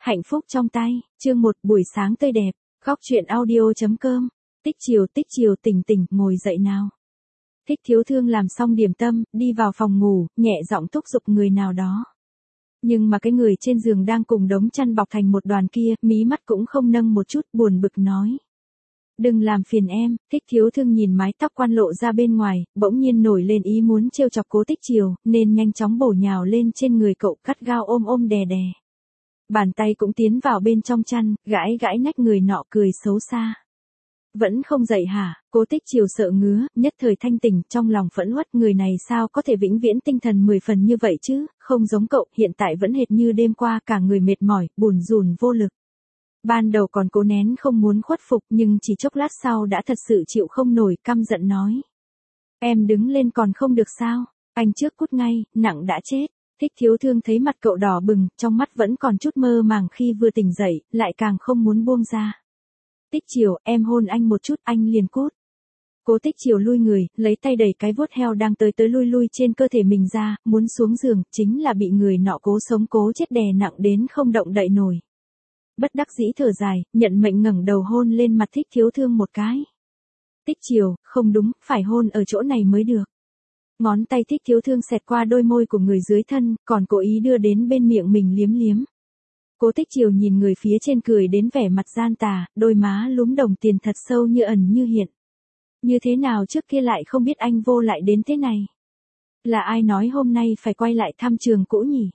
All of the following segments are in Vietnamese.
Hạnh phúc trong tay, chương 1 buổi sáng tươi đẹp, khóc chuyện audio.com, tích chiều tỉnh tỉnh, ngồi dậy nào. Thích Thiếu Thương làm xong điểm tâm, đi vào phòng ngủ, nhẹ giọng thúc giục người nào đó. Nhưng mà cái người trên giường đang cùng đống chăn bọc thành một đoàn kia, mí mắt cũng không nâng một chút, buồn bực nói. Đừng làm phiền em. Thích Thiếu Thương nhìn mái tóc quan lộ ra bên ngoài, bỗng nhiên nổi lên ý muốn trêu chọc Cố Tích Chiều, nên nhanh chóng bổ nhào lên trên người cậu, gắt gao ôm đè đè. Bàn tay cũng tiến vào bên trong chăn, gãi nách người nọ, cười xấu xa. Vẫn không dậy hả? Cố Tích Chiều sợ ngứa, nhất thời thanh tỉnh, trong lòng phẫn uất, người này sao có thể vĩnh viễn tinh thần 10 phần như vậy chứ, không giống cậu, hiện tại vẫn hệt như đêm qua, cả người mệt mỏi, bùn rùn vô lực. Ban đầu còn cố nén không muốn khuất phục, nhưng chỉ chốc lát sau đã thật sự chịu không nổi, căm giận nói. Em đứng lên còn không được sao? Anh trước cút ngay, nặng đã chết. Thích Thiếu Thương thấy mặt cậu đỏ bừng, trong mắt vẫn còn chút mơ màng khi vừa tỉnh dậy, lại càng không muốn buông ra. Tích Chiều, em hôn anh một chút, anh liền cút. Cố Tích Chiều lui người, lấy tay đẩy cái vuốt heo đang tới lui trên cơ thể mình ra, muốn xuống giường, chính là bị người nọ cố sống cố chết đè nặng đến không động đậy nổi. Bất đắc dĩ thở dài, nhận mệnh ngẩng đầu hôn lên mặt Thích Thiếu Thương một cái. Tích Chiều, không đúng, phải hôn ở chỗ này mới được. Ngón tay Thích Thiếu Thương xẹt qua đôi môi của người dưới thân, còn cố ý đưa đến bên miệng mình liếm. Cố Tích Chiều nhìn người phía trên cười đến vẻ mặt gian tà, đôi má lúm đồng tiền thật sâu như ẩn như hiện. Như thế nào trước kia lại không biết anh vô lại đến thế này? Là ai nói hôm nay phải quay lại thăm trường cũ nhỉ?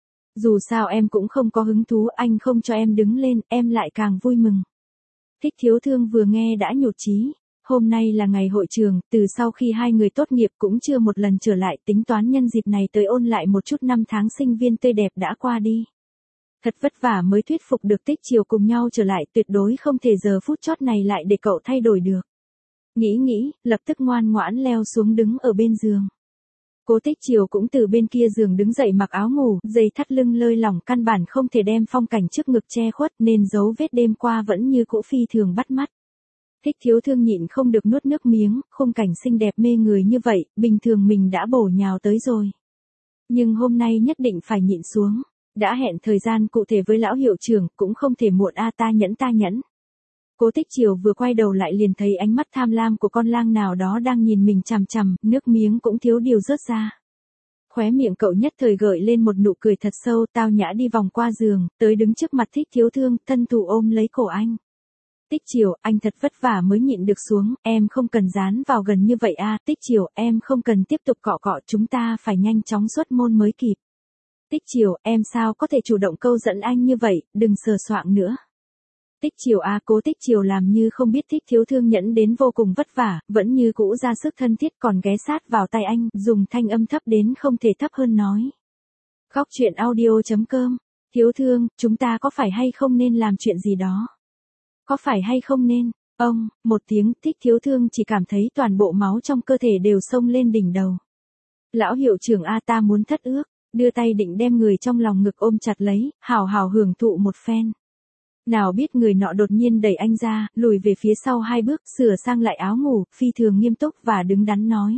Dù sao em cũng không có hứng thú, anh không cho em đứng lên, em lại càng vui mừng. Thích Thiếu Thương vừa nghe đã nhụt chí. Hôm nay là ngày hội trường, từ sau khi hai người tốt nghiệp cũng chưa một lần trở lại, tính toán nhân dịp này tới ôn lại một chút năm tháng sinh viên tươi đẹp đã qua đi. Thật vất vả mới thuyết phục được Tích Chiều cùng nhau trở lại, tuyệt đối không thể giờ phút chót này lại để cậu thay đổi được. Nghĩ, lập tức ngoan ngoãn leo xuống đứng ở bên giường. Cố Tích Chiều cũng từ bên kia giường đứng dậy, mặc áo ngủ, dây thắt lưng lơi lỏng, căn bản không thể đem phong cảnh trước ngực che khuất, nên dấu vết đêm qua vẫn như cũ phi thường bắt mắt. Thích Thiếu Thương nhịn không được nuốt nước miếng, khung cảnh xinh đẹp mê người như vậy, bình thường mình đã bổ nhào tới rồi. Nhưng hôm nay nhất định phải nhịn xuống, đã hẹn thời gian cụ thể với lão hiệu trưởng, cũng không thể muộn a, ta nhẫn. Cố Tích Chiều vừa quay đầu lại liền thấy ánh mắt tham lam của con lang nào đó đang nhìn mình chằm chằm, nước miếng cũng thiếu điều rớt ra. Khóe miệng cậu nhất thời gợi lên một nụ cười thật sâu, tao nhã đi vòng qua giường, tới đứng trước mặt Thích Thiếu Thương, thân thủ ôm lấy cổ anh. Tích Chiều, anh thật vất vả mới nhịn được xuống, em không cần dán vào gần như vậy a. Tích Chiều, em không cần tiếp tục cọ, chúng ta phải nhanh chóng xuất môn mới kịp. Tích Chiều, em sao có thể chủ động câu dẫn anh như vậy, đừng sờ soạng nữa. Tích Chiều a. Cố Tích Chiều làm như không biết Thích Thiếu Thương nhẫn đến vô cùng vất vả, vẫn như cũ ra sức thân thiết, còn ghé sát vào tai anh, dùng thanh âm thấp đến không thể thấp hơn nói. Khóc chuyện audio.com, Thiếu Thương, chúng ta có phải hay không nên làm chuyện gì đó? Có phải hay không nên? Một tiếng, Thích Thiếu Thương chỉ cảm thấy toàn bộ máu trong cơ thể đều xông lên đỉnh đầu. Lão hiệu trưởng a, ta muốn thất ước, đưa tay định đem người trong lòng ngực ôm chặt lấy, hào hưởng thụ một phen. Nào biết người nọ đột nhiên đẩy anh ra, lùi về phía sau 2 bước, sửa sang lại áo ngủ, phi thường nghiêm túc và đứng đắn nói.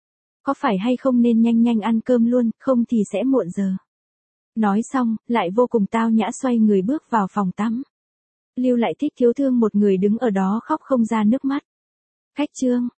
Có phải hay không nên nhanh ăn cơm luôn, không thì sẽ muộn giờ. Nói xong, lại vô cùng tao nhã xoay người bước vào phòng tắm. Lưu lại Thích Thiếu Thương một người đứng ở đó khóc không ra nước mắt. Khách trương,